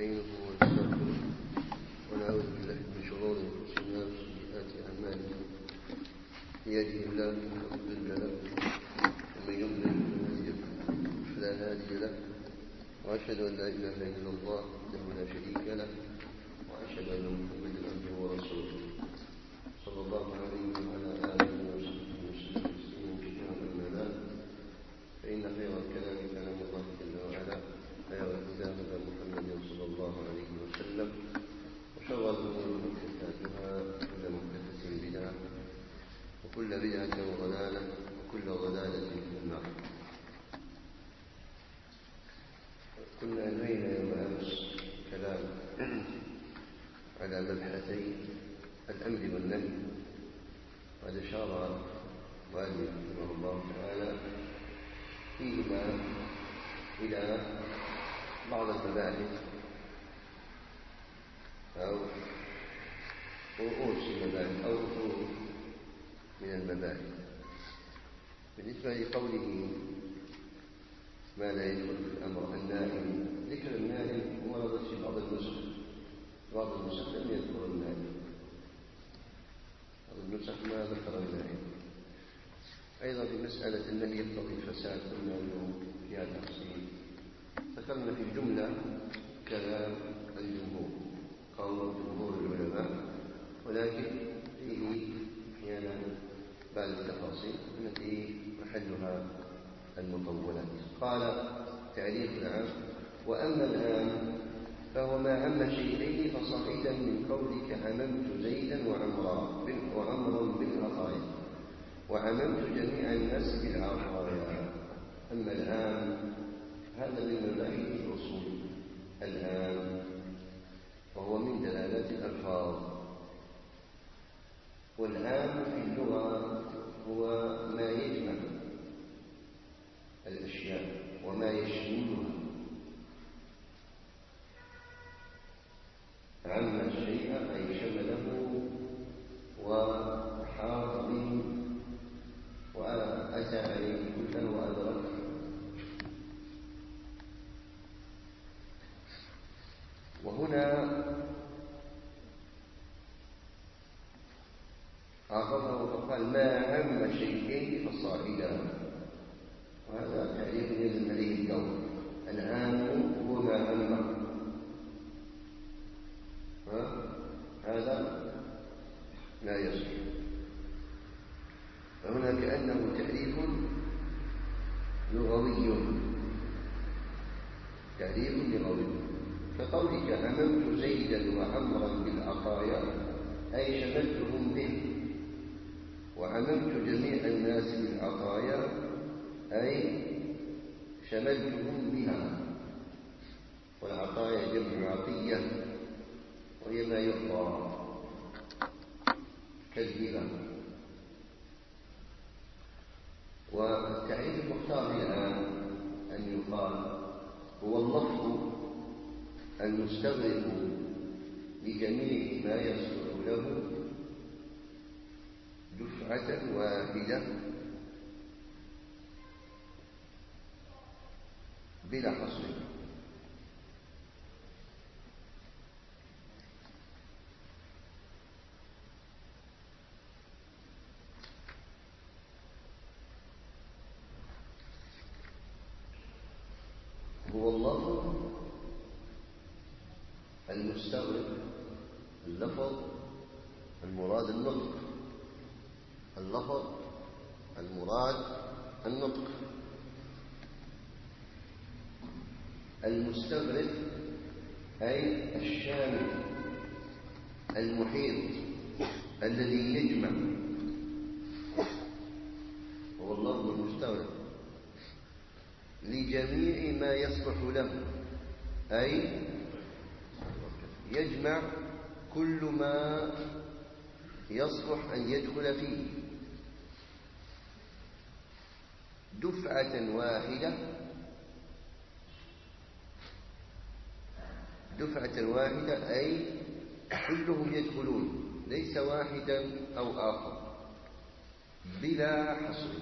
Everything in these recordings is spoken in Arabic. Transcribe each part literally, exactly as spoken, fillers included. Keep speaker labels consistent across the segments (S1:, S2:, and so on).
S1: ونستعينه ونستغفره ونعوذ بالله من شرور أنفسنا وسيئات أعمالنا. من يهده الله فلا مضل له ومن يضلل فلا هادي له، وأشهد أن لا إله إلا الله وحده لا شريك له، وأشهد أن محمدا عبده ورسوله صلى الله عليه وعلى آله وصحبه وسلم تسليما كثيرا. أما بعد، فإن خير الكلام كلام الله جل وعلا، خير الهدى هدى محمد صلى الله عليه وسلم، وشر الأمور محدثاتها، وكل محدثة بدعة، وكل بدعة ضلالة، وكل ضلالة في النار. كنا أنهينا يوم أمس كلام على مبحثي الأمر والنهي، وقد أشار والد رحمه الله تعالى فيهما إلى بعض المباحث أو رؤوس المباحث أو أصول من المباحث. بالنسبة لقوله ما لا يدخل في الأمر النائم، ذكر النائم ورد في بعض النسخ، بعض النسخ لم يذكر النائم، بعض النسخ ما ذكر النائم. أيضا في مسألة النهي يقتضي الفساد، قلنا له فيها تفصيل، ذكرنا في الجملة كلام الجمهور، قول جمهور العلماء، ولكن فيه أحيانا بعض التفاصيل التي محلها المطولات. قال تعريف العام: وأما العام فهو ما عم شيئين فصاعدا من قولك عممت زيدا وعمرا وعمرا بالعطايا، وعممت جميع الناس بالعطايا. أما العام هذا من مباحث الأصول، العام وهو من دلالات الألفاظ، والعام في اللغة هو ما يجمع الأشياء وما يشملها. عم الشيء أي شمله وحاط به وأتى عليه كله وأدركه. وهنا عرفه فقال ما عم شيئين فصاعدا، وهذا تعريف يلزم عليه القول. العام هو ما عم، هذا لا يصح. فهنا كأنه تعريف لغوي، تعريف لغوي، كقولك عممت زيدا وعمرا بالعطايا أي شملتهم به، وعممت جميع الناس بالعطايا أي شملتهم بها. والعطايا جمع عطية، وهي ما يعطى كالهبة. والتعريف المختار الآن أن يقال هو اللفظ المستغرق لجميع ما يصلح له دفعة واحدة بلا حصر. هو اللفظ المستغرق، اللفظ المراد النطق، اللفظ المراد النطق، المستغرق أي الشامل المحيط الذي يجمع، هو اللفظ المستغرق لجميع ما يصلح له، أي يجمع كل ما يصلح أن يدخل فيه دفعة واحدة، دفعة واحدة أي كلهم يدخلون، ليس واحدا أو آخر، بلا حصر،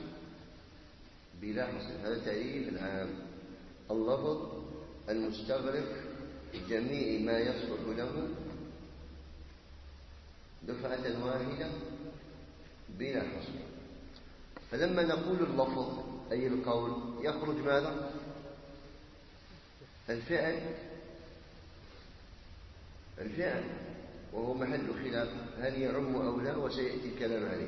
S1: بلا حصر. هذا تعريف العام: اللفظ المستغرق جميع ما يصلح له دفعة واحدة بلا حصر. فلما نقول اللفظ أي القول يخرج ماذا؟ الفعل الفعل وهو محل خلاف هل يعم أو لا، وسيأتي الكلام عليه.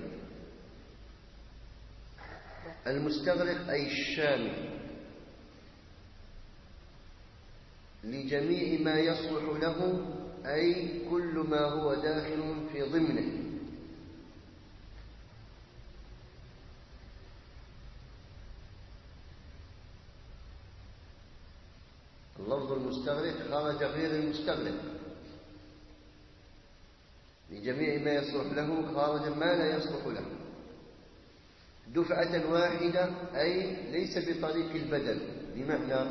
S1: المستغرق أي الشامل لجميع ما يصلح له، أي كل ما هو داخل في ضمنه. اللفظ المستغرق خرج غير المستغرق، لجميع ما يصلح له خارج ما لا يصلح له دفعة واحدة، أي ليس بطريق البدل، بمعنى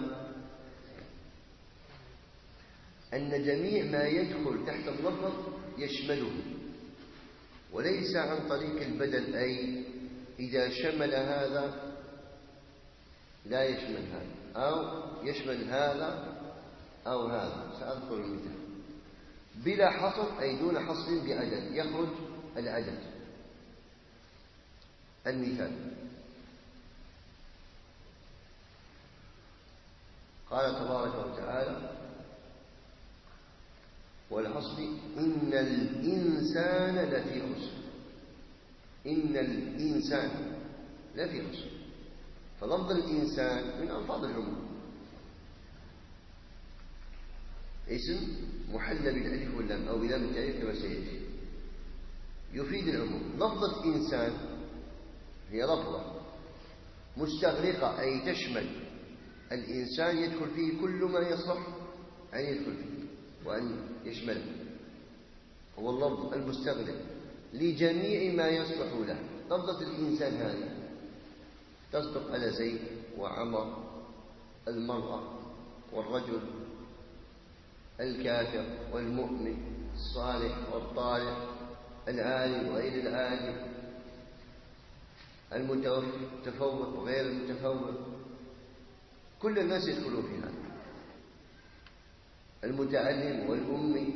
S1: أن جميع ما يدخل تحت اللفظ يشمله، وليس عن طريق البدل، أي إذا شمل هذا لا يشمل هذا، أو يشمل هذا أو هذا. سأذكر المثال. بلا حصر أي دون حصر بعدد، يخرج العدد. المثال قال تبارك وتعالى: والعصر إن الإنسان لفي خسر. إن الإنسان لفي خسر. فلفظ الإنسان من ألفاظ العموم، اسم محل بالألف واللام أو بلام التعريف كما سيأتي، يفيد العموم. لفظة إنسان هي لفظة مستغرقة، أي تشمل الإنسان، يدخل فيه كل ما يصح أن يدخل فيه وأن يشمله. هو اللفظ المستغرق لجميع ما يصلح له. لفظة الإنسان هذه تصدق على زيد وعمر، المرأة والرجل، الكافر والمؤمن، الصالح والطالح، العالم وغير العالم، المتفوق وغير المتفوق، كل الناس يدخلون في هذا. المتعلم والأمي،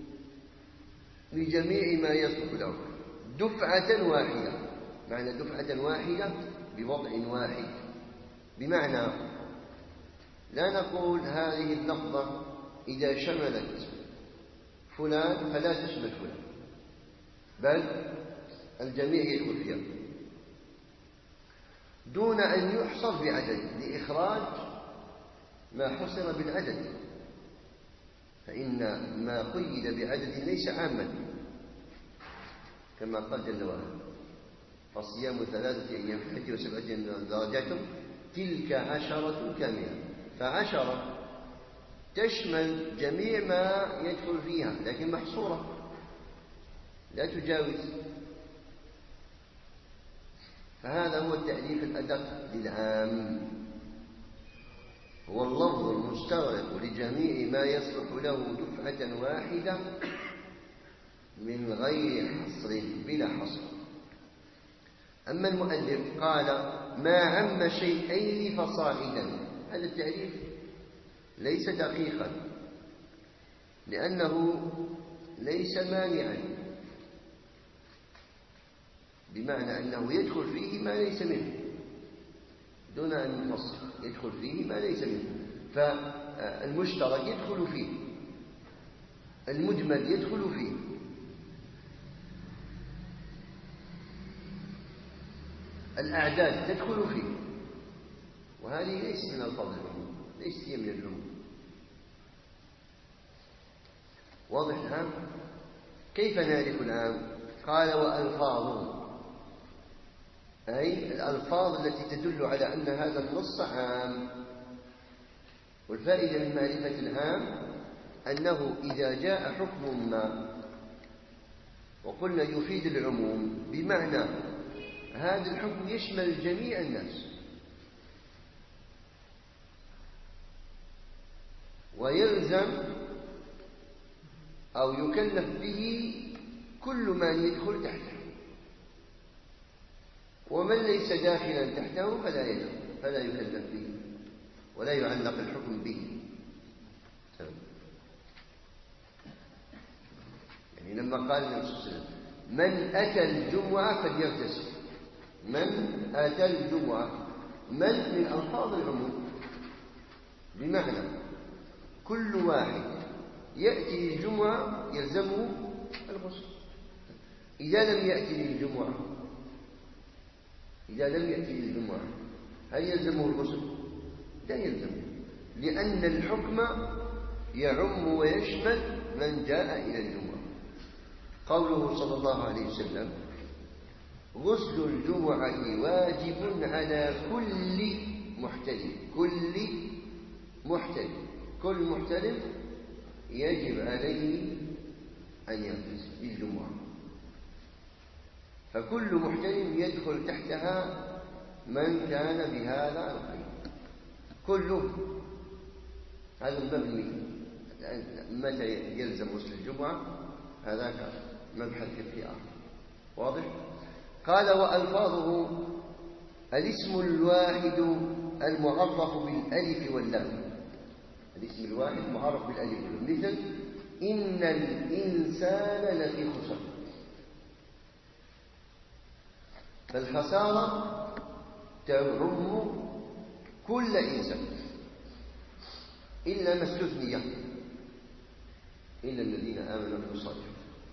S1: لجميع ما يصلح له دفعة واحدة. معنى دفعة واحدة بوضع واحد، بمعنى لا نقول هذه اللفظة إذا شملت فلان فلا تشمل فلان، بل الجميع يدخل فيها دون أن يحصر بعدد، لإخراج ما حصر بالعدد. فإن ما قيد بعدد ليس عاما، كما قال جل وعلا: فصيام ثلاثة أيام في الحج وسبعة درجات تلك عشرة كاملة. فعشرة تشمل جميع ما يدخل فيها، لكن محصورة لا تجاوز. فهذا هو التعريف الأدق للعام، هو اللفظ المستغرق لجميع ما يصلح له دفعة واحدة من غير حصر، بلا حصر. أما المؤلف قال: ما عم شيئين فصاعدا. هذا التعريف ليس دقيقا، لأنه ليس مانعا، بمعنى أنه يدخل فيه ما ليس منه دون أن يفصل، يدخل فيه ما ليس منه. فالمشترك يدخل فيه، المجمل يدخل فيه، الأعداد تدخل فيه، وهذه ليست من ألفاظ العموم، ليست هي من العموم. واضح الآن؟ كيف نعرف الآن؟ قال: وألفاظه، أي الألفاظ التي تدل على أن هذا النص عام. والفائدة من معرفة العام أنه إذا جاء حكم ما وقلنا يفيد العموم، بمعنى هذا الحكم يشمل جميع الناس، ويلزم أو يكلف به كل من يدخل تحته، ومن ليس داخلا تحته فلا يدخل، فلا يكلف به ولا يعلق الحكم به. يعني لما قال النبي صلى الله عليه وسلم من أتى الجمعة فليغتسل، من أتى الجمعة، من من ألفاظ العموم، بمعنى كل واحد يأتي الجمعة يلزمه الغسل. إذا لم يأتي للجمعة إذا لم يأتي للجمعة هل يلزمه الغسل؟ لا يلزمه، لأن الحكم يعم ويشمل من جاء إلى الجمعة. قوله صلى الله عليه وسلم غسل الجمعة واجب على كل محتلم، كل محتلم، كل محتلم يجب عليه أن يغتسل للجمعة، فكل محتلم يدخل تحتها من كان بهذا القيد كله. هذا المبني متى يلزم غسل الجمعة هذاك مبحث في آخر واضح. قال وألفاظه الاسم الواحد المعرف بالألف واللام، الاسم الواحد معرف بالألف واللام، مثل إن الإنسان لفي خسر، فالخسارة تعم كل إنسان إلا ما استثني، إلا الذين آمنوا بالصالحات.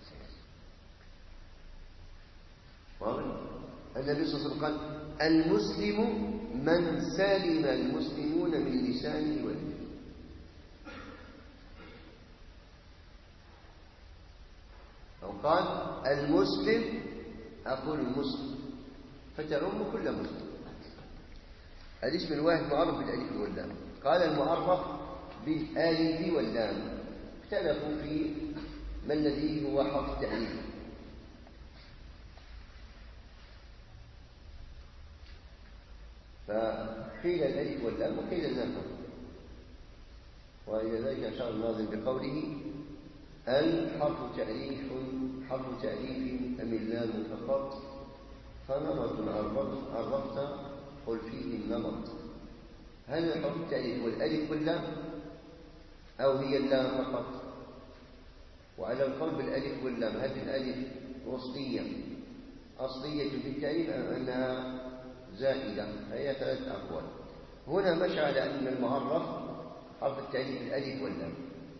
S1: النبي صلى الله عليه وسلم قال المسلم من سلم المسلمون من لسانه ويده، أو قال المسلم أقول المسلم، فتعم كل مسلم. الاسم الواحد معرف بالألف واللام. قال المعرف بالألف واللام اختلفوا في ما الذي هو حرف التعريف، فقيل الألف واللام وقيل اللام، وإلى ذلك أشار الناظم بقوله الحرف تعريف حرف تعريف أم اللام فقط، فنمط عرفت قل فيه النمط. هل الحرف التعريف والألف واللام أو هي اللام فقط؟ وعلى القول بالألف واللام هل الألف وصلية أصلية في التعريف أم أنها زائدة؟ هي ثلاث أقوال. هنا مشى على أن المعرف حرف التعريف الألف واللام،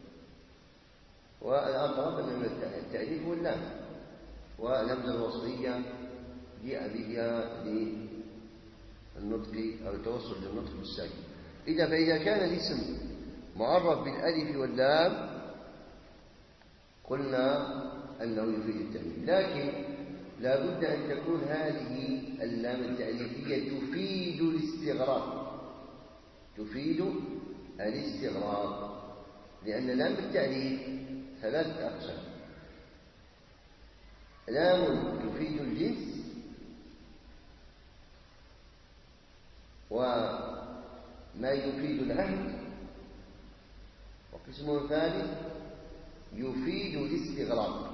S1: والأقرب أن التعريف واللام، والهمزة الوصلية جاء بها للنطق أو التوصل للنطق بالساكن. إذا فإذا كان الاسم معرف بالألف واللام قلنا أنه يفيد التعريف، لكن لا بد أن تكون هذه اللام التعريفية تفيد الاستغراق، تفيد الاستغراق، لأن لام التعريف ثلاث أقسام: لام تفيد الجنس، وما يفيد العهد، وقسم ثالث يفيد الاستغراق.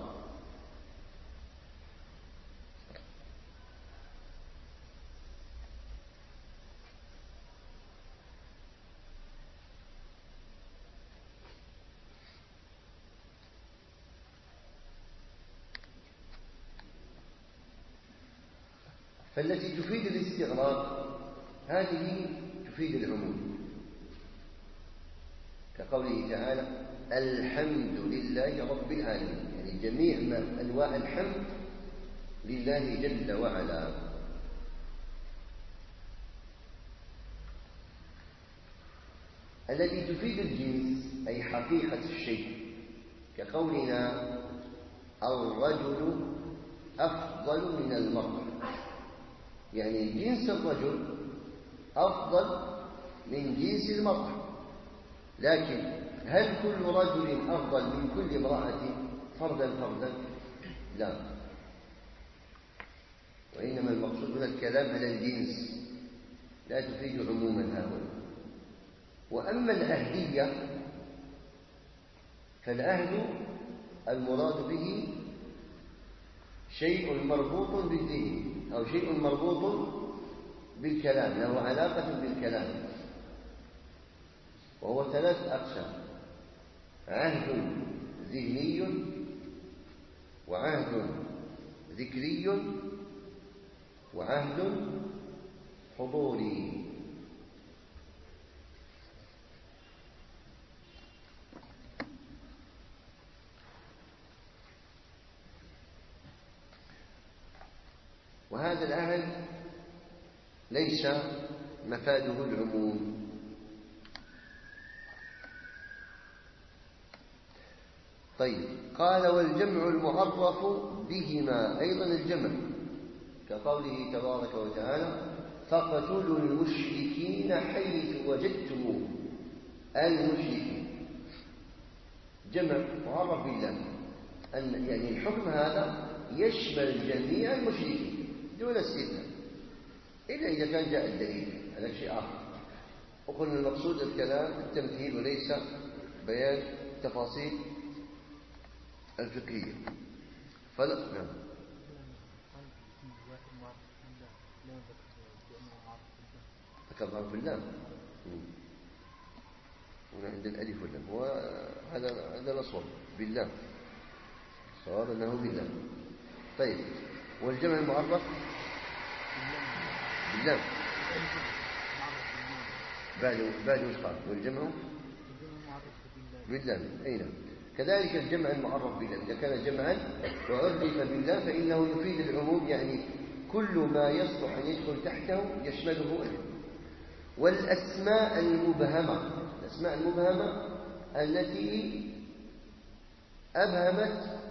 S1: فالتي تفيد الاستغراق هذه تفيد العموم، كقوله تعالى الحمد لله رب العالمين، يعني جميع ما أنواع الحمد لله جل وعلا. التي تفيد الجنس أي حقيقة الشيء، كقولنا الرجل أفضل من المرأة، يعني جنس الرجل أفضل من جنس المرأة، لكن هل كل رجل أفضل من كل امرأة فردا فردا؟ لا، وإنما المقصود هنا الكلام على الجنس، لا تفيد عموما هؤلاء. وأما العهدية فالعهد المراد به شيء مربوط بالذهن أو شيء مربوط بالكلام، له علاقة بالكلام، وهو ثلاث أقسام: عهد ذهني، وعهد ذكري وعهد حضوري. وهذا العهد ليس مفاده العموم، طيب. قال والجمع المعرف بهما أيضا الجمع، كقوله تبارك وتعالى فاقتلوا المشركين حيث وجدتموهم. المشركين جمع معرف بالله، أن يعني الحكم هذا يشمل جميع المشركين دون استثناء، إلا إذا كان جاء الدليل، هذا شيء آخر. وقلنا المقصود الكلام التمثيل وليس بيان تفاصيل الفقهية. فلا نعم. ذكر بالله هنا عند الألف واللام، وهذا هذا الأصوب بالله، صواب أنه بالله. طيب والجمع المعرف بالله بعد بعد وش قال؟ والجمع بالله أين؟ كذلك الجمع المعرف بالله إذا كان جمعا وعرف بالله فإنه يفيد العموم، يعني كل ما يصلح أن يدخل تحته يشمله. والأسماء المبهمة، الأسماء المبهمة التي أبهمت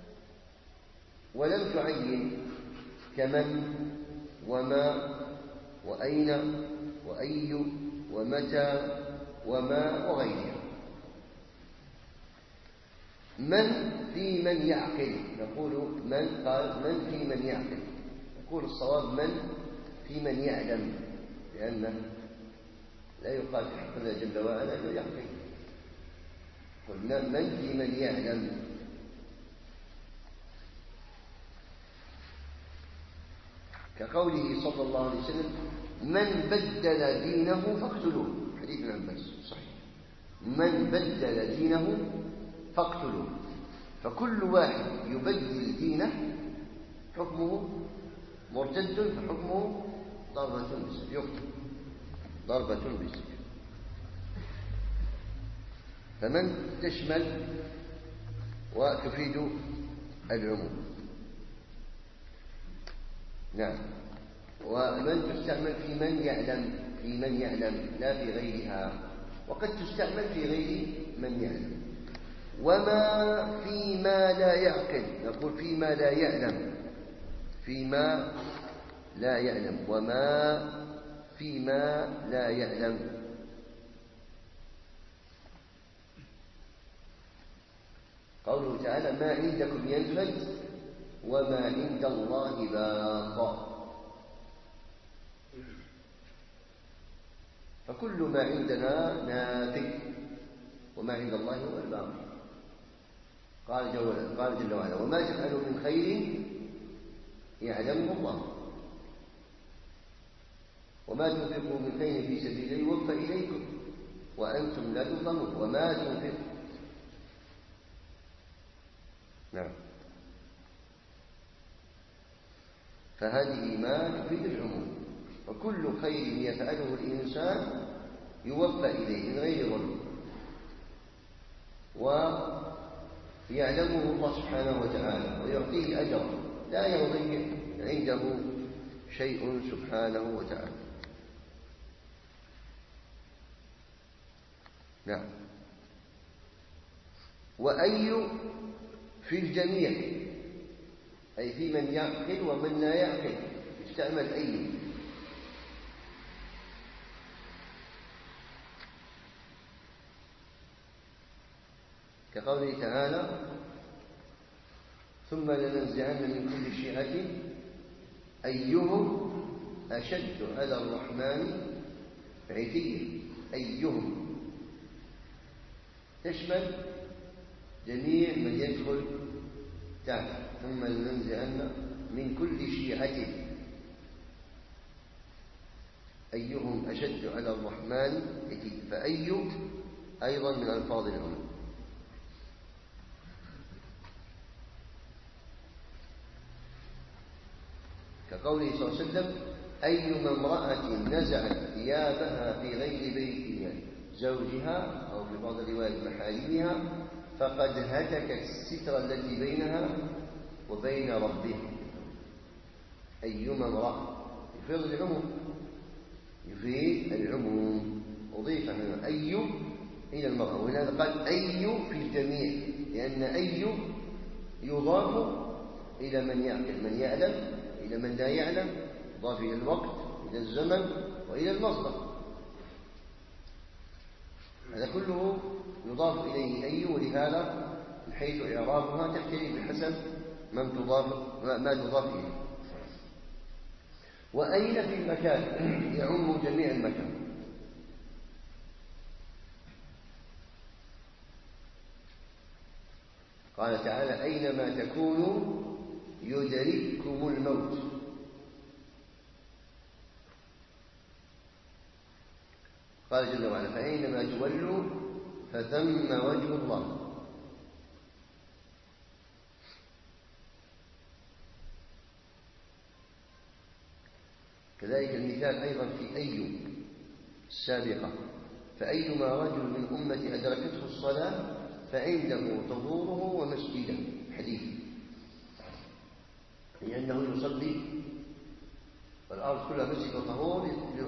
S1: ولم تعين، كمن وما وأين وأي ومتى وما وغيرها. من في من يعقل، نقول من، قال من في من يعقل، نقول الصواب من في من يعلم، لأنه لا يقال في حق الله جل وعلا أنه يعقل. قلنا من في من يعلم. كقوله صلى الله عليه وسلم من بدل دينه فاقتلوه، حديث ابن عباس صحيح. من بدل دينه فاقتلوه، فكل واحد يبدل دينه حكمه مرتد، فحكمه ضربة بالسيف، يقتل ضربة بالسيف. فمن تشمل وتفيد العموم. نعم. ومن تستعمل في من يعلم، في من يعلم لا في غيرها، وقد تستعمل في غير من يعلم. وما فيما لا يعقل، نقول فيما لا يعلم، فيما لا يعلم، وما فيما لا يعلم. قوله تعالى ما عندكم ينفد وما عند الله باق، فكل ما عندنا نافذ وما عند الله هو الباقي. قال جل, قال جل وعلا وما تفعلوا من خير يعلمه الله وما تنفقوا من خير في سبيل الله يوفى إليكم وأنتم لا تظلمون وما تنفقوا. نعم. فهذه ما تفيد العموم، وكل خير يفعله الإنسان يوفى إليه من غير ظلم، ويعلمه الله سبحانه وتعالى ويعطيه أجر لا يضيع عنده شيء سبحانه وتعالى. نعم. وأي في الجميع، أي في من يعقل ومن لا يعقل يستعمل أي. كقوله تعالى ثم لننزعن من كل شيعة أيهم أشد على الرحمن عتيا. أيهم تشمل جميع من يدخل تحت ثم لننزعن من كل شيعة أيهم أشد على الرحمن عتيا. فأي أيضا من ألفاظ العموم. كقوله صلى الله عليه وسلم: أيما امرأة نزعت ثيابها في غير بيت زوجها أو في بعض الروايات محارمها فقد هتكت الستر التي بينها وبين ربها. أيما امرأة يفيد العموم، يفيد العموم، أضيف هنا أي إلى المرأة، ولهذا قال أي في الجميع، لأن أي يضاف إلى من يعقل، من يعلم إلى من لا يعلم، يضاف إلى الوقت، إلى الزمن، وإلى المصدر. هذا كله يضاف إليه أي، ولهذا من حيث إعرابها تختلف بحسب من تضاف ما تضاف إليه. وأين في المكان يعم جميع المكان. قال تعالى: أينما تكونوا يدرككم الموت. قال جل وعلا: فأينما تولوا فثم وجه الله. كذلك المثال أيضا في أي السابقة: فأيما رجل من أمتي أدركته الصلاة فعنده طهوره ومسجده. حديث، لأنه يصلي والأرض كلها مسجد وطهور،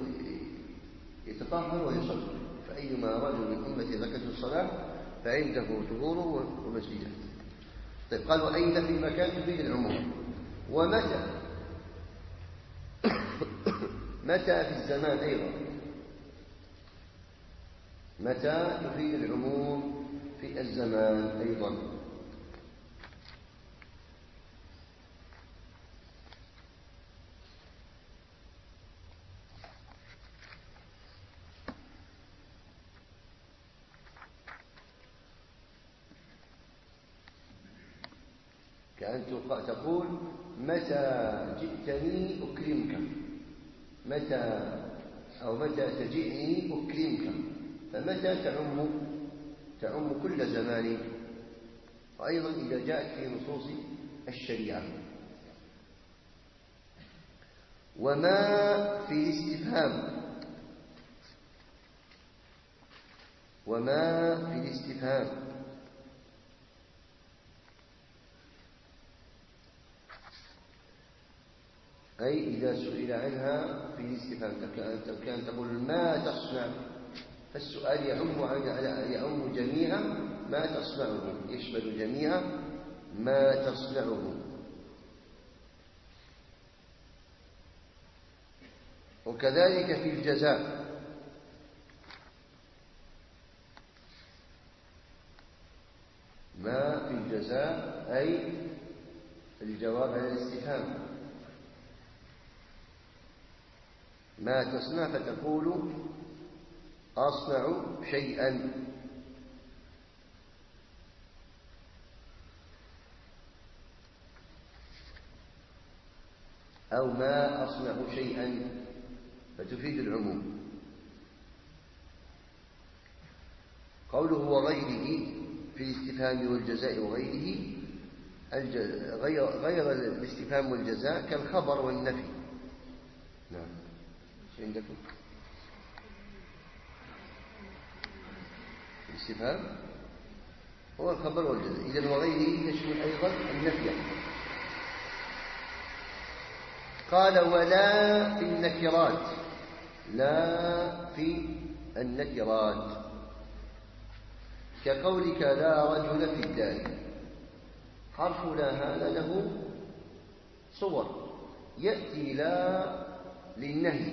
S1: يتطهر ويصلي. فأيما رجل من أمتي أدركته الصلاة فعنده طهوره ومسجده. طيب، قالوا أين في مكان تفيد العموم. ومتى متى في الزمان أيضا، متى تفيد العموم في الزمان أيضا. كأن تقول: متى جئتني أكرمك، متى أو متى تجئني أكرمك. فمتى تعم تعم كل زمان، وأيضا إذا جاءت في نصوص الشريعة. وما في الاستفهام، وما في الاستفهام أي إذا سئل عنها في الاستفهام، كان تقول: ما تصنع، فالسؤال يعم على يعم جميع ما تصنعه، يشمل جميع ما تصنعه. وكذلك في الجزاء، ما في الجزاء أي الجواب على الاستفهام. ما تصنع، فتقول: أصنع شيئا. أو ما أصنع شيئا، فتفيد العموم. قوله وغيره في الاستفهام والجزاء وغيره، غير, غير الاستفهام والجزاء كالخبر والنفي. نعم، ايش عندكم؟ الاستفهام هو الخبر والجزاء، إذن وغيره يشمل أيضا النفي. قال: ولا في النكرات، لا في النكرات، كقولك: لا رجل في الدار. حرف لا هذا له صور، يأتي لا للنهي،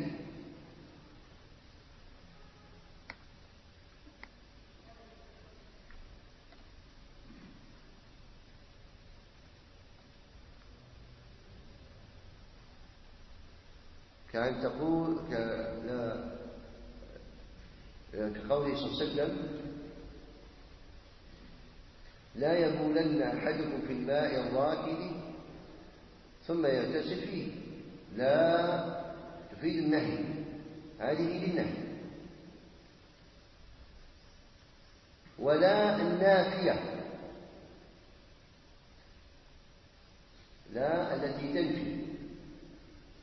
S1: كأن تقول كقوله صلى الله عليه وسلم: لا يبولن أحدكم في الماء الراكد ثم يغتسل فيه. لا تفيد النهي، هذه للنهي. ولا النافية، لا التي تنفي،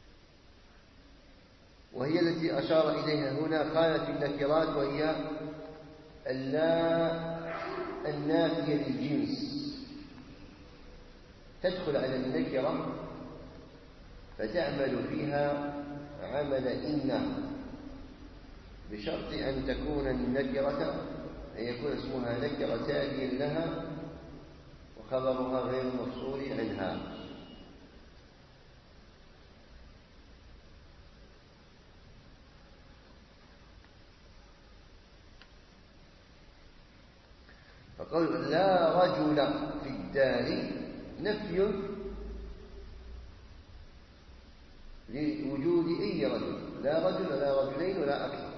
S1: وهي التي أشار إليها هنا. قالت النكرات وهي اللا النافية للجنس، تدخل على النكرة فتعمل فيها عمل إن، بشرط أن تكون النكرة أن يكون اسمها نكرة تاليا لها وخبرها غير مفصول عنها. فقول لا رجل في الدار نفي لوجود أي رجل، لا رجل ولا رجلين ولا أكثر.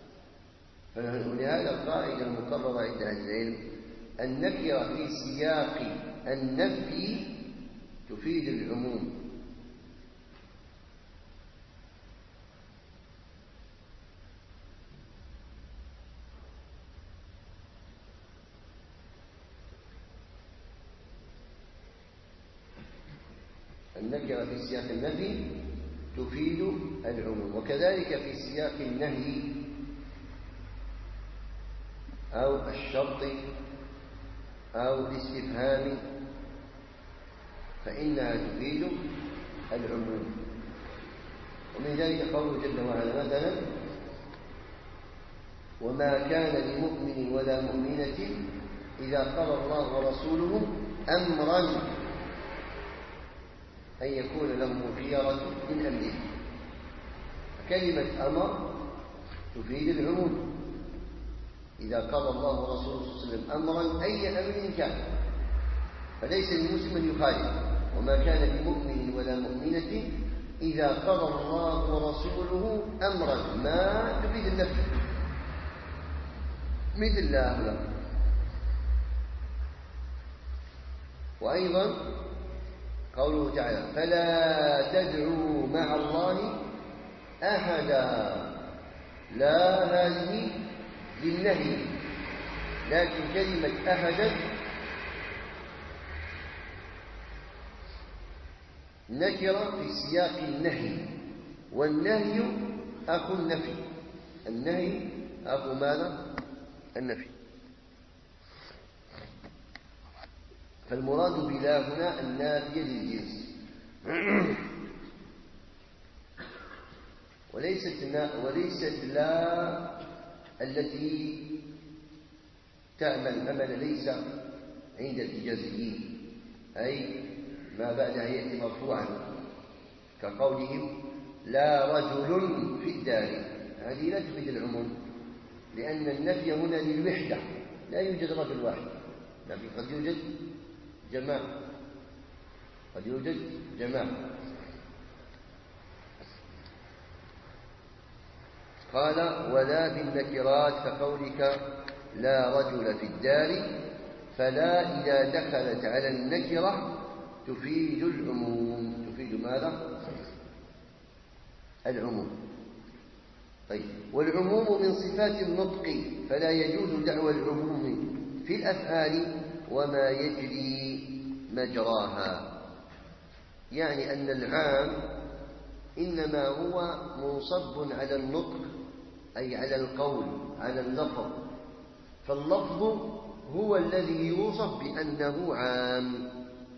S1: ولهذا القاعدة المقررة عند أهل العلم: النكرة في سياق النفي تفيد العموم. النكرة في سياق النفي تفيد العموم، وكذلك في سياق النهي أو الشرط أو الاستفهام فإنها تفيد العموم. ومن ذلك قوله جل وعلا مثلا: وما كان لمؤمن ولا مؤمنة إذا قضى الله ورسوله أمرا أن يكون لهم خيرة من أمره. كلمة أمر تفيد العموم، إذا قضى الله ورسوله صلى الله عليه وسلم أمرا أي أمر كان، فليس للمسلم أن يخالف. وما كان لمؤمن ولا مؤمنة إذا قضى الله ورسوله أمرا، ما تفيد النفي مثل لا لا. وأيضا قوله تعالى: فلا تدعوا مع الله أحدا. لا هذه للنهي، لكن كلمة أحدا نكرة في سياق النهي، والنهي أخو النفي. النهي أخو ماذا؟ النفي. فالمراد بلا هنا النافية للجنس، وليست وليست لا التي تعمل عمل ليس عند الحجازيين، أي ما بعدها يأتي مرفوعا كقولهم: لا رجل في الدار. هذه لا تفيد العموم، لأن النفي هنا للوحدة، لا يوجد رجل واحد، لكن قد يوجد جماعة، قد يوجد جماعة. قال: ولا بالنكرات كقولك لا رجل في الدار. فلا إذا دخلت على النكرة تفيد العموم. تفيد ماذا؟ العموم. طيب، والعموم من صفات النطق، فلا يجوز دعوى العموم في الأفعال وما يجري مجراها. يعني أن العام إنما هو منصب على النطق، أي على القول، على اللفظ، فاللفظ هو الذي يوصف بأنه عام،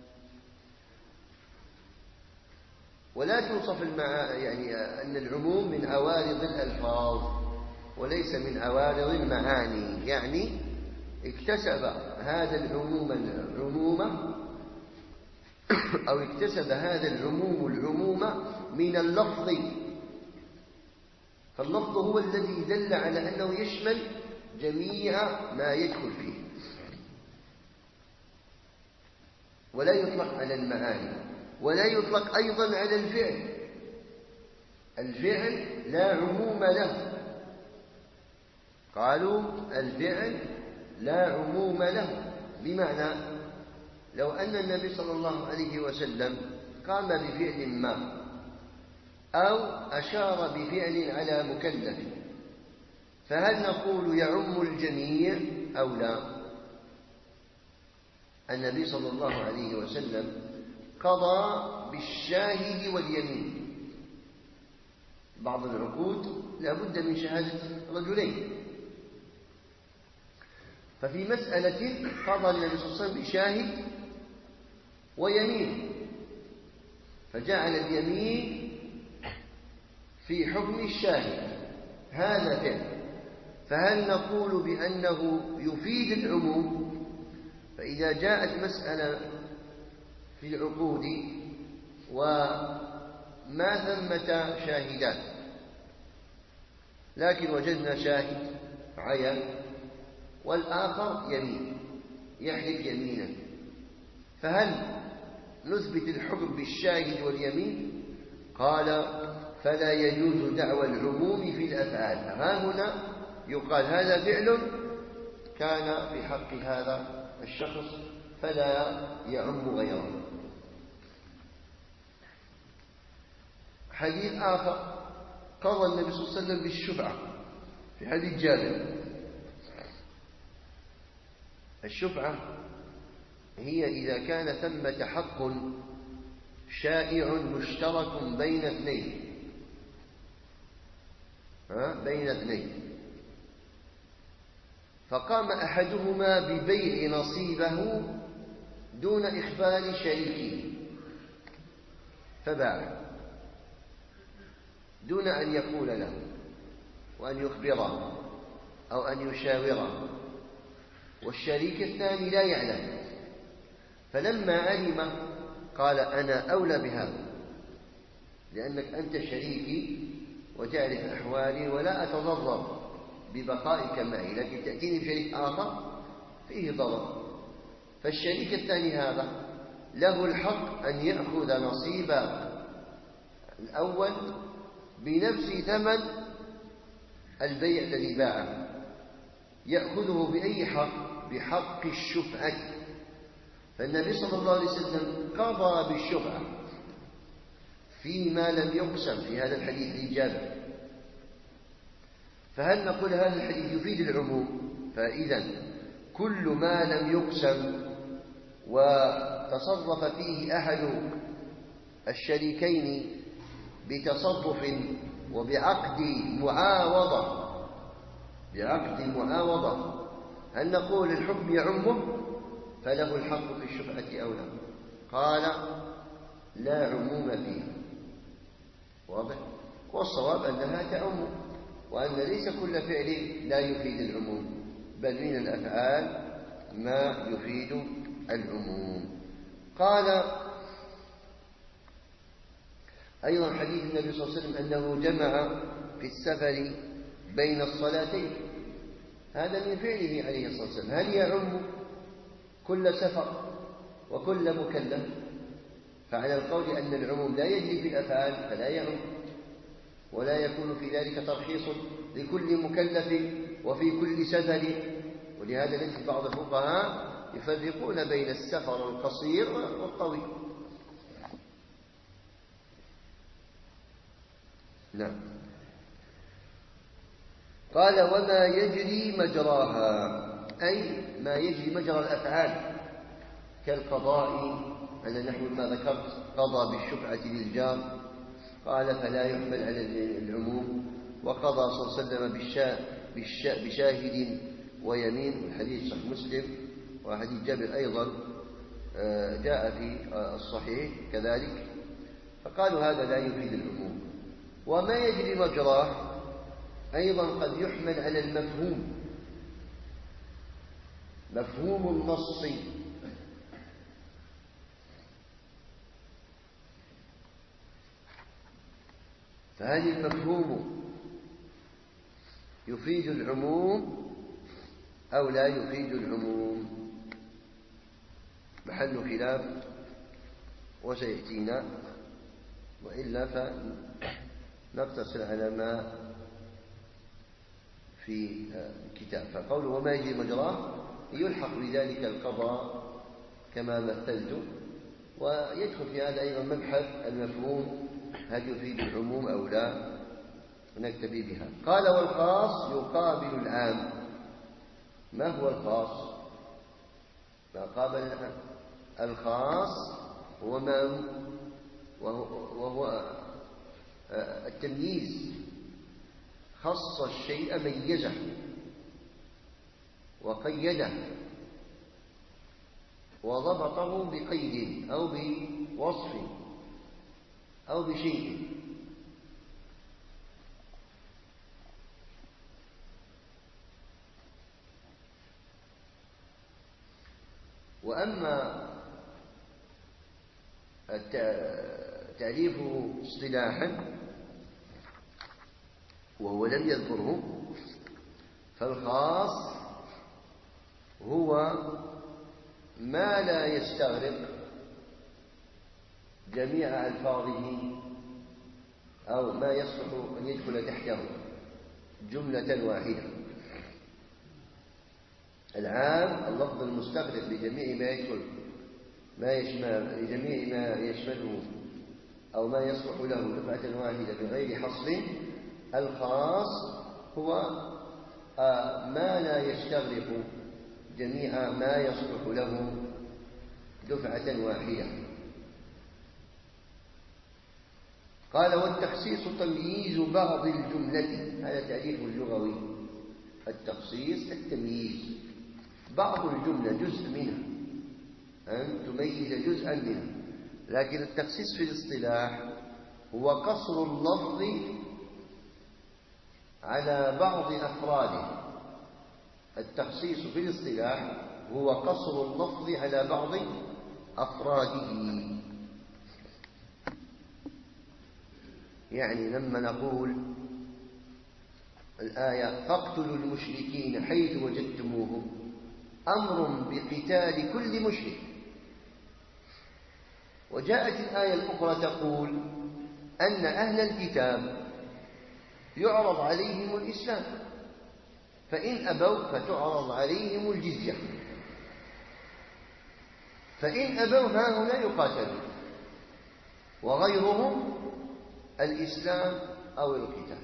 S1: ولا توصف المعا... يعني أن العموم من عوارض الألفاظ وليس من عوارض المعاني. يعني اكتسب هذا العموم العمومة أو اكتسب هذا العموم العمومة من اللفظ، فاللفظ هو الذي دل على أنه يشمل جميع ما يدخل فيه، ولا يطلق على المعاني، ولا يطلق أيضا على الفعل. الفعل لا عموم له. قالوا الفعل لا عموم له، بمعنى لو أن النبي صلى الله عليه وسلم قام بفعل ما أو أشار بفعل على مكلف، فهل نقول يعم الجميع أو لا؟ النبي صلى الله عليه وسلم قضى بالشاهد واليمين، بعض العقود لا بد من شهادة رجلين. ففي مسألة قضى النبي صلى الله عليه وسلم بشاهد ويمين، فجعل اليمين في حكم الشاهد، هذا فعل. فهل نقول بأنه يفيد العموم؟ فإذا جاءت مسألة في العقود وما ثمة شاهدان لكن وجدنا شاهد عيان والآخر يمين يحلف يمينا، فهل نثبت الحكم بالشاهد واليمين؟ قال فلا يجوز دعوى العموم في الأفعال. ها هنا يقال هذا فعل كان في حق هذا الشخص فلا يعم غيره. حديث آخر قضى النبي صلى الله عليه وسلم بالشفعة في حديث جابر. الشفعة هي إذا كان ثمة حق شائع مشترك بين اثنين ها بين اثنين فقام أحدهما ببيع نصيبه دون إخبار شريكه، فباع دون أن يقول له وأن يخبره أو أن يشاوره، والشريك الثاني لا يعلم، فلما علم قال أنا أولى بهذا لأنك أنت شريكي وتعرف أحوالي ولا أتضرر ببقائك معي، لكن تأتيني بشريك آخر فيه ضرر. فالشريك الثاني هذا له الحق أن يأخذ نصيب الأول بنفس ثمن البيع الذي باعه، يأخذه بأي حق؟ بحق الشفعة. فالنبي صلى الله عليه وسلم قضى بالشفعة فيما لم يقسم في هذا الحديث لجابر. فهل نقول هذا الحديث يفيد العموم؟ فإذا كل ما لم يقسم وتصرف فيه أحد الشريكين بتصرف وبعقد معاوضة بعقد معاوضة هل نقول الحكم يعمه؟ فله الحق في الشفعة أو لا؟ قال لا عموم فيه. واضح؟ والصواب أنها تعم، وأن ليس كل فعل لا يفيد العموم، بل من الأفعال ما يفيد العموم. قال أيضا حديث النبي صلى الله عليه وسلم أنه جمع في السفر بين الصلاتين، هذا من فعله عليه الصلاة والسلام. هل يعم كل سفر وكل مكلف؟ فعلى القول أن العموم لا يجري في الأفعال فلا يعم، ولا يكون في ذلك ترخيص لكل مكلف وفي كل سفر. ولهذا نجد بعض الفقهاء يفرقون بين السفر القصير والطويل. نعم. قال وما يجري مجراها، أي ما يجري مجرى الأفعال كالقضاء على نحو ما ذكرت، قضى بالشفعة للجار، قال فلا يحمل على العموم. وقضى صلى الله عليه وسلم بشاهد ويمين، الحديث صحيح مسلم، وحديث جابر أيضا جاء في الصحيح كذلك، فقالوا هذا لا يفيد العموم. وما يجري مجراه أيضا قد يحمل على المفهوم، مفهوم النص، فهل المفهوم يفيد العموم أو لا يفيد العموم؟ محل خلاف وسيأتينا، وإلا فنقتصر على ما في الكتاب. فقول وما يجري مجراه يلحق بذلك القضاء كما مثلت، ويدخل في هذا أيضا مبحث المفهوم هل يفيد العموم أو لا، ونكتفي بها. قال والخاص يقابل العام. ما هو الخاص؟ ما قابل العام. الخاص هو ما وهو التمييز خص الشيء ميزه وقيده وضبطه بقيد أو بوصف أو بشيء. وأما تعريفه اصطلاحا وهو لم يذكره، فالخاص هو ما لا يستغرق جميع ألفاظه أو ما يصلح أن يدخل تحته جملة واحدة. العام اللفظ المستغرق لجميع ما يدخل ما يشمل لجميع ما يشمله أو ما يصلح له دفعة واحدة بغير حصر. الخاص هو ما لا يستغرق جميع ما يصلح له دفعة واحدة. قال والتخصيص تمييز بعض الجملة، هذا تعريف اللغوي. التخصيص التمييز، بعض الجملة جزء منها، أن تميز جزءا منها. لكن التخصيص في الاصطلاح هو قصر اللفظ على بعض أفراده. التخصيص في الاصطلاح هو قصر اللفظ على بعض أفراده. يعني لما نقول الآية فاقتلوا المشركين حيث وجدتموهم، أمر بقتال كل مشرك. وجاءت الآية الأخرى تقول أن أهل الكتاب يعرض عليهم الإسلام، فإن أبوا فتعرض عليهم الجزية، فإن أبوا هؤلاء يقاتلون، وغيرهم الإسلام أو القتال.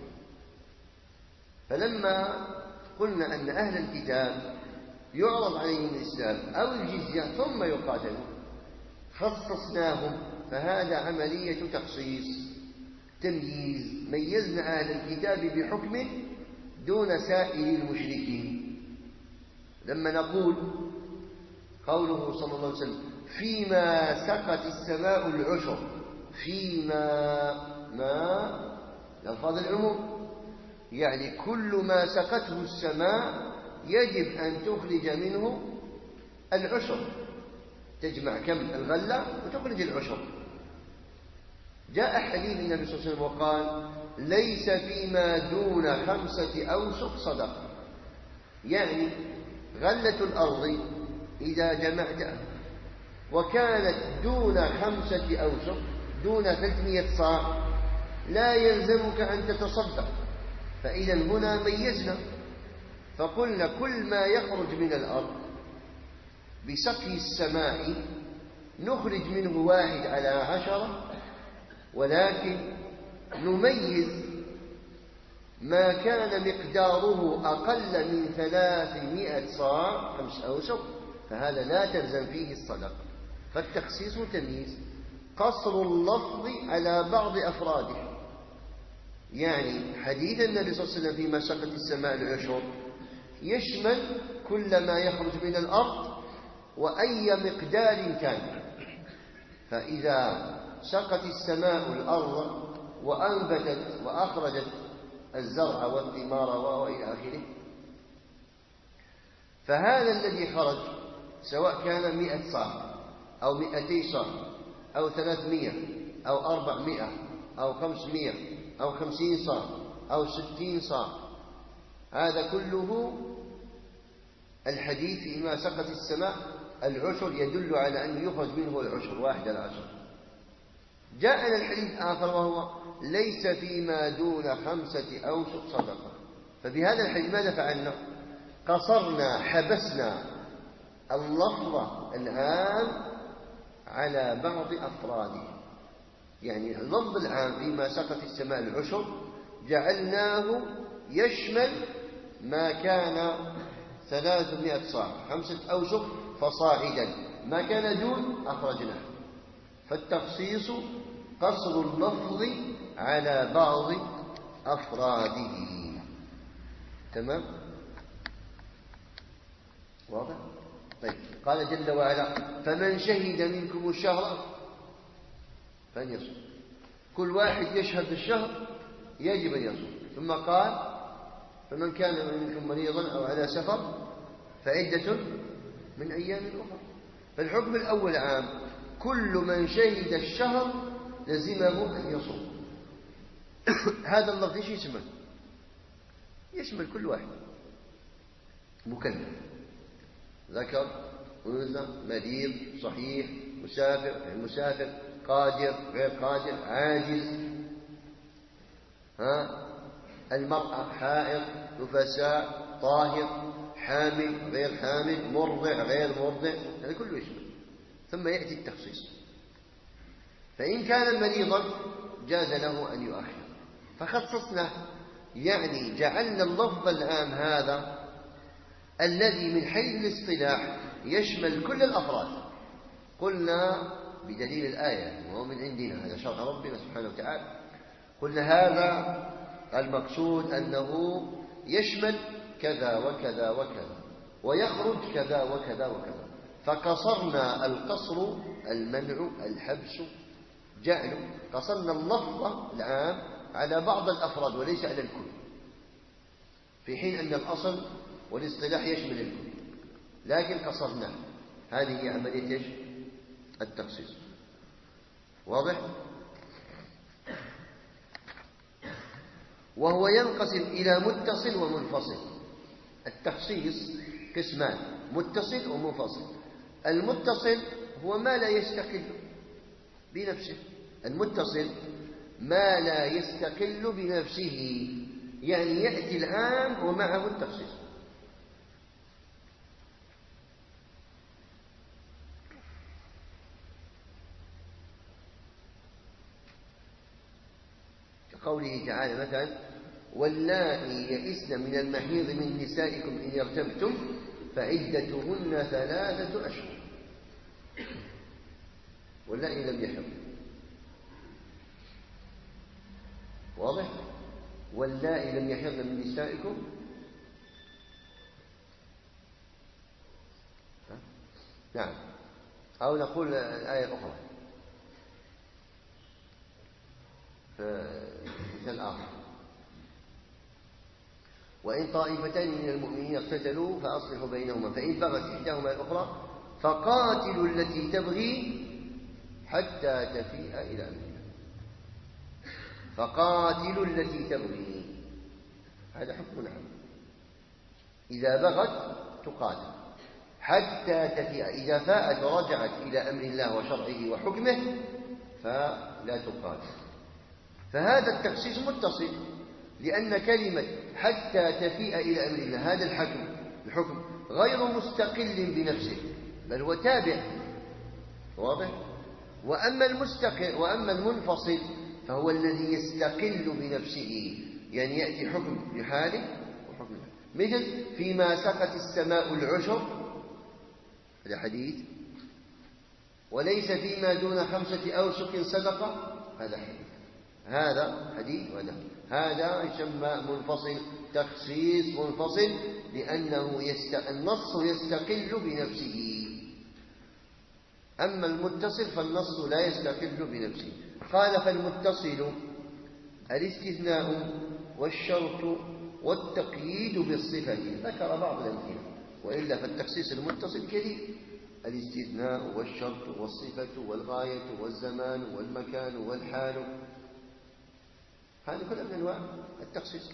S1: فلما قلنا أن أهل الكتاب يعرض عليهم الإسلام أو الجزية ثم يقاتلون خصصناهم، فهذا عملية تخصيص تمييز، ميزنا أهل الكتاب بحكم دون سائر المشركين. لما نقول قوله صلى الله عليه وسلم فيما سقت السماء العشر، فيما ما لفظ العموم، يعني كل ما سقته السماء يجب أن تخرج منه العشر، تجمع كم الغلة وتخرج العشر. جاء حديث النبي صلى الله عليه وسلم وقال ليس فيما دون خمسة أوسق صدقة، يعني غلة الأرض إذا جمعتها وكانت دون خمسة أوسق، دون ثلاثمائة صاع، لا يلزمك أن تتصدق. فإذا هنا ميزنا فقلنا كل ما يخرج من الأرض بسقي السماء نخرج منه واحد على عشرة، ولكن نميز ما كان مقداره أقل من ثلاثمائة صاع خمس أوسق، فهذا لا تلزم فيه الصدقة. فالتخصيص تمييز، قصر اللفظ على بعض أفراده. يعني حديث النبي صلى الله عليه وسلم فيما سقت السماء العشر يشمل كل ما يخرج من الأرض وأي مقدار كان. فإذا سقت السماء الأرض وأنبتت وأخرجت الزرع والثمار وإلى آخره، فهذا الذي خرج سواء كان مئة صاع أو مئتي صاع أو ثلاثمائة أو أربعمائة أو خمسمائة أو خمسين صاع أو ستين صاع، هذا كله الحديث فيما سقت السماء العشر يدل على أن يخرج منه العشر واحد العشر. جاءنا الحديث آخر وهو ليس فيما دون خمسة أوسق صدقة. فبهذا الحديث ماذا فعلنا؟ قصرنا، حبسنا اللفظ العام على بعض أفراده. يعني اللفظ العام فيما سقت السماء العشر جعلناه يشمل ما كان ثلاثمائة صاع خمسة أوسق فصاعدا، ما كان دون أخرجناه. فالتخصيص قصر اللفظ على بعض أفراده. تمام؟ واضح؟ طيب، قال جل وعلا: فمن شهد منكم الشهر فليصم. كل واحد يشهد الشهر يجب أن يصوم. ثم قال: فمن كان منكم مريضا أو على سفر فعدة من أيام أخرى. فالحكم الأول عام، كل من شهد الشهر لزمه أن يصوم. هذا اللفظ ايش يشمل؟ يشمل كل واحد مكلف، ذكر أنثى، مريض، صحيح، مسافر غير مسافر، قادر غير قادر، عاجز، ها، المرأة، حائض، نفساء، طاهر، حامل غير حامل، مرضع غير مرضع، هذا كله يشمل. ثم يأتي التخصيص. فإن كان مريضا جاز له أن يؤخر، فخصصناه، يعني جعلنا اللفظ العام هذا الذي من حيث الاصطلاح يشمل كل الأفراد. قلنا بدليل الآية، وهو من عندنا، هذا شرع ربنا سبحانه وتعالى، قلنا هذا المقصود أنه يشمل كذا وكذا وكذا، ويخرج كذا وكذا وكذا. فقصرنا القصر المنع الحبس جعل، قصرنا اللفظ العام على بعض الأفراد وليس على الكل، في حين أن الأصل والاصطلاح يشمل الكل، لكن قصرناه. هذه هي عملية التخصيص. واضح؟ وهو ينقسم إلى متصل ومنفصل. التخصيص قسمان: متصل ومنفصل. المتصل هو ما لا يستقل بنفسه. المتصل ما لا يستقل بنفسه، يعني يأتي العام ومعه التخصيص. كقوله تعالى مثلا: واللائي يئسن من المحيض من نسائكم إن ارتبتم فعدتهن ثلاثة أشهر. واللائي لم يحض. واضح؟ واللائي لم يحضن من نسائكم، نعم، أو نقول الآية الأخرى مثل آخر: وإن طائفتان من المؤمنين اقتتلوا فأصلحوا بينهما فإن بغت إحداهما الأخرى فقاتلوا التي تبغي حتى تفيء إلى أمر الله. فقاتلوا التي تبغي، هذا حكم عام. إذا بغت تقاتل حتى تفيء، إذا فاءت ورجعت إلى أمر الله وشرعه وحكمه فلا تقاتل. فهذا التخصيص متصل، لأن كلمة حتى تفيء إلى أمر الله، هذا الحكم الحكم غير مستقل بنفسه، بل هو تابع. واضح؟ وأما المستقل وأما المنفصل فهو الذي يستقل بنفسه، يعني يأتي حكم لحاله وحكم لحاله. مثل: فيما سقت السماء العشر، هذا حديث. وليس فيما دون خمسة أوسق صدقة، هذا حديث. هذا حديث وهذا هذا يسمى منفصل، تخصيص منفصل، لأنه يست... النص يستقل بنفسه. أما المتصل فالنص لا يستقل بنفسه. قال: فالمتصل الاستثناء والشرط والتقييد بالصفة. ذكر بعض الأمثلة، وإلا فالتخصيص المتصل كثير: الاستثناء والشرط والصفة والغاية والزمان والمكان والحال، هذه كلها من أنواع التخصيص.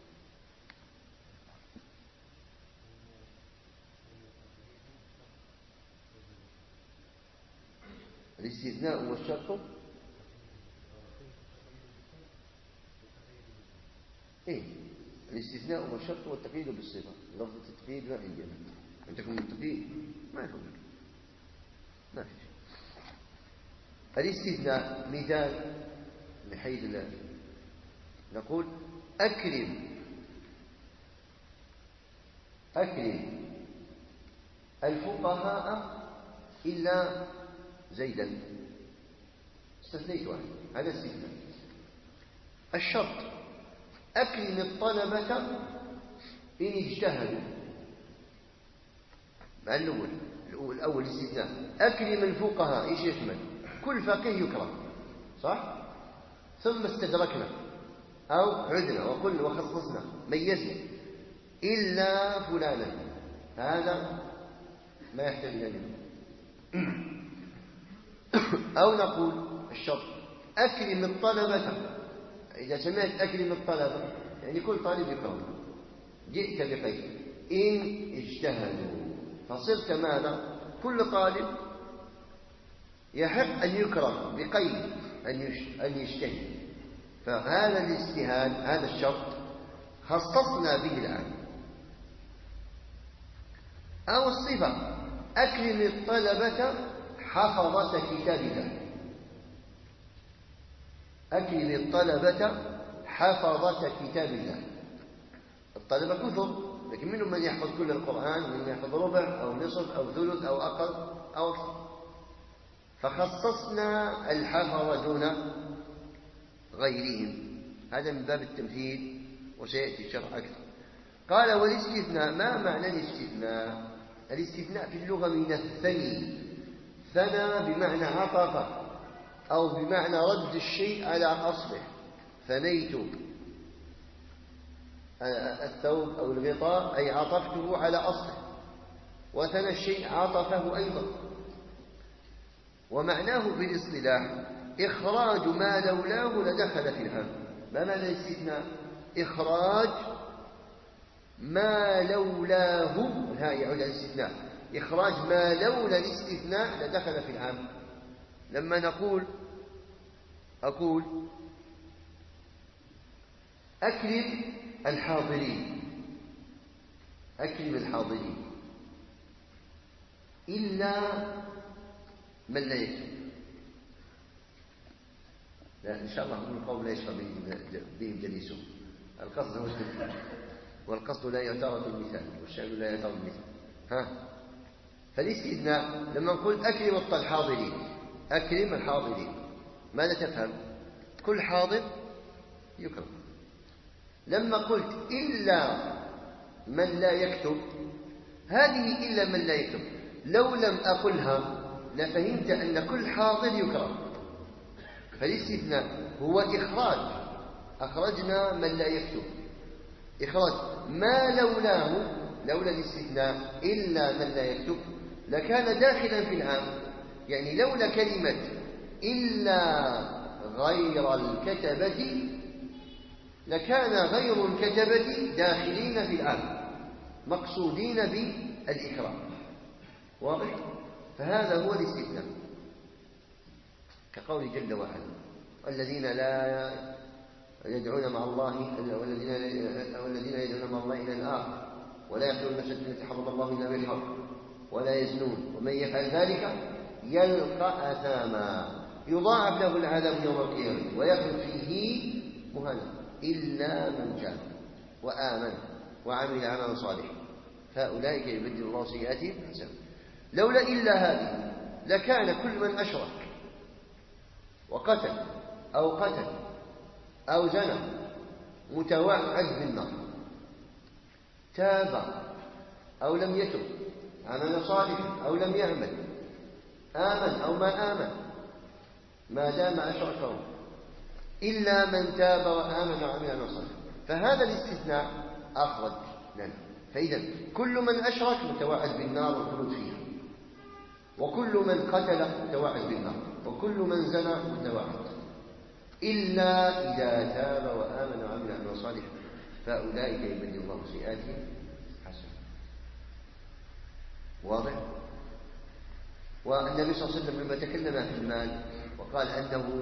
S1: الاستثناء والشرط، إيه؟ الاستثناء والشرط والتقييد بالصفة. لفظ التقييد ما عندنا، أن تكون التقييد ما يكون، ما في شيء. الاستثناء مثال من حيث الله، نقول: أكرم أكرم الفقهاء إلا زيدا. استثنيت واحد، هذا استثناء. الشرط أكرم الطلبة إن اجتهدوا، مع الأول الأول استثناء. أكرم الفقهاء إيش يشمل؟ كل فقيه يكرم، صح؟ ثم استدركنا أو عدنا وقلنا وخصصنا ميزنا إلا فلانا، هذا ما يحتاج إلى علم. أو نقول الشرط أكرم الطلبة، إذا سمعت أكرم الطلبة يعني كل طالب يكرم، جئت بقيد إن اجتهدوا، فصرت ماذا؟ كل طالب يحق أن يكرم بقيد أن يجتهد. فهذا الاجتهاد هذا الشرط خصصنا به الآن. أو الصفة أكرم الطلبة حفظة كتاب الله، أكرم الطلبة حفظة كتاب الله. الطلبة كثر، لكن منهم من يحفظ كل القرآن، ومن يحفظ ربع أو نصف أو ثلث أو أقل أو أكثر، فخصصنا الحفظة دون غيرهم. هذا من باب التمثيل وسيأتي الشرح أكثر. قال والاستثناء، ما معنى الاستثناء؟ الاستثناء في اللغة من الثني، ثنى بمعنى عطف أو بمعنى رد الشيء على أصله. ثنيت الثوب أو الغطاء أي عطفته على أصله، وثنى الشيء عطفه أيضا. ومعناه بالاصطلاح إخراج ما لولاه لدخل في العام. ما معنى الاستثناء؟ إخراج ما لولاه، ها يعود على الاستثناء، إخراج ما لولا الاستثناء لدخل في العام. لما نقول أقول أكرم الحاضرين، أكرم الحاضرين إلا من لا يكتب. لا إن شاء الله نقول قوم لا يشفى بهم جليسهم، القصد هو التمثيل، والقصد لا يعترض المثال، والشعر لا يعترض المثال. ها فالاستثناء لما نقول أكرم الحاضرين، أكرم الحاضرين، ماذا تفهم؟ كل حاضر يكرم. لما قلت إلا من لا يكتب، هذه إلا من لا يكتب لو لم أقلها لفهمت أن كل حاضر يكرم. فالاستثناء هو إخراج، أخرجنا من لا يكتب، إخراج ما لولاه، لولا الاستثناء إلا من لا يكتب لكان داخلا في العام. يعني لولا كلمة إلا غير الكتبة لكان غير الكتبة داخلين في العام مقصودين بالإكرام. واضح؟ فهذا هو الاستثناء، كقول جل وعلا الذين لا يدعون مع الله والذين والذين يدعون مع الله إلى الآخر ولا يقتلون النفس التي حرم الله إلا بالحق ولا يزنون ومن يفعل ذلك يلقى أثاما يضاعف له العذاب يوم القيامة ويخلد فيه مهانا إلا من تاب وآمن وعمل عملا صالحا فأولئك يبدل الله سيئاتهم حسنات. لولا إلا هذه لكان كل من أشرك وقتل أو قتل أو زنى متوعد بالنار، تاب أو لم يتب، عمل صالحا أو لم يعمل، آمن أو ما آمن، ما دام أشركه، إلا من تاب وآمن وعمل عملا صالحا. فهذا الاستثناء أخرج لنا. فإذا كل من أشرك متوعد بالنار والخلود فيها، وكل من قتل متوعد بالنار، وكل من زنى متوعد، إلا إذا تاب وآمن وعمل عملا صالحا فأولئك يبدل الله سيئاتهم حسنات. واضح؟ والنبي صلى الله عليه وسلم لما تكلم في المال وقال أنه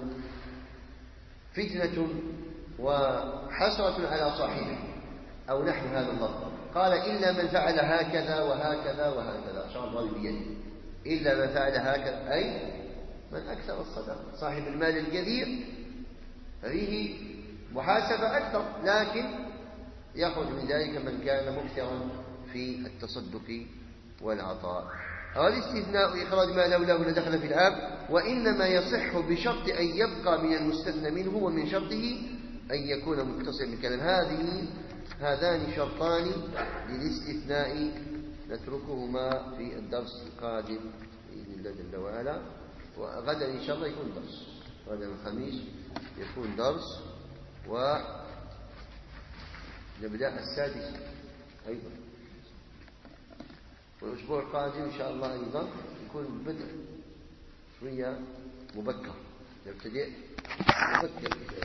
S1: فتنة وحسرة على صاحبه أو نحو هذا اللفظ، قال إلا من فعل هكذا وهكذا وهكذا، أشار الله بيده، إلا من فعل هكذا أي من أكثر الصدقة. صاحب المال الكثير فيه محاسبة أكثر، لكن يخرج من ذلك من كان مكثرا في التصدق والعطاء. والاستثناء إخراج ما لولاه لدخل في العام، وإنما يصح بشرط أن يبقى من المستثنى منه، ومن شرطه أن يكون متصلا بالكلام. هذه هذان شرطان للاستثناء نتركهما في الدرس القادم بإذن الله جل وعلا. وغدا إن شاء الله يكون درس، غدا الخميس يكون درس، ونبدأ السادس أيضا. والأسبوع القادم إن شاء الله أيضا يكون بدء شوية مبكر، نبتدئ مبكر.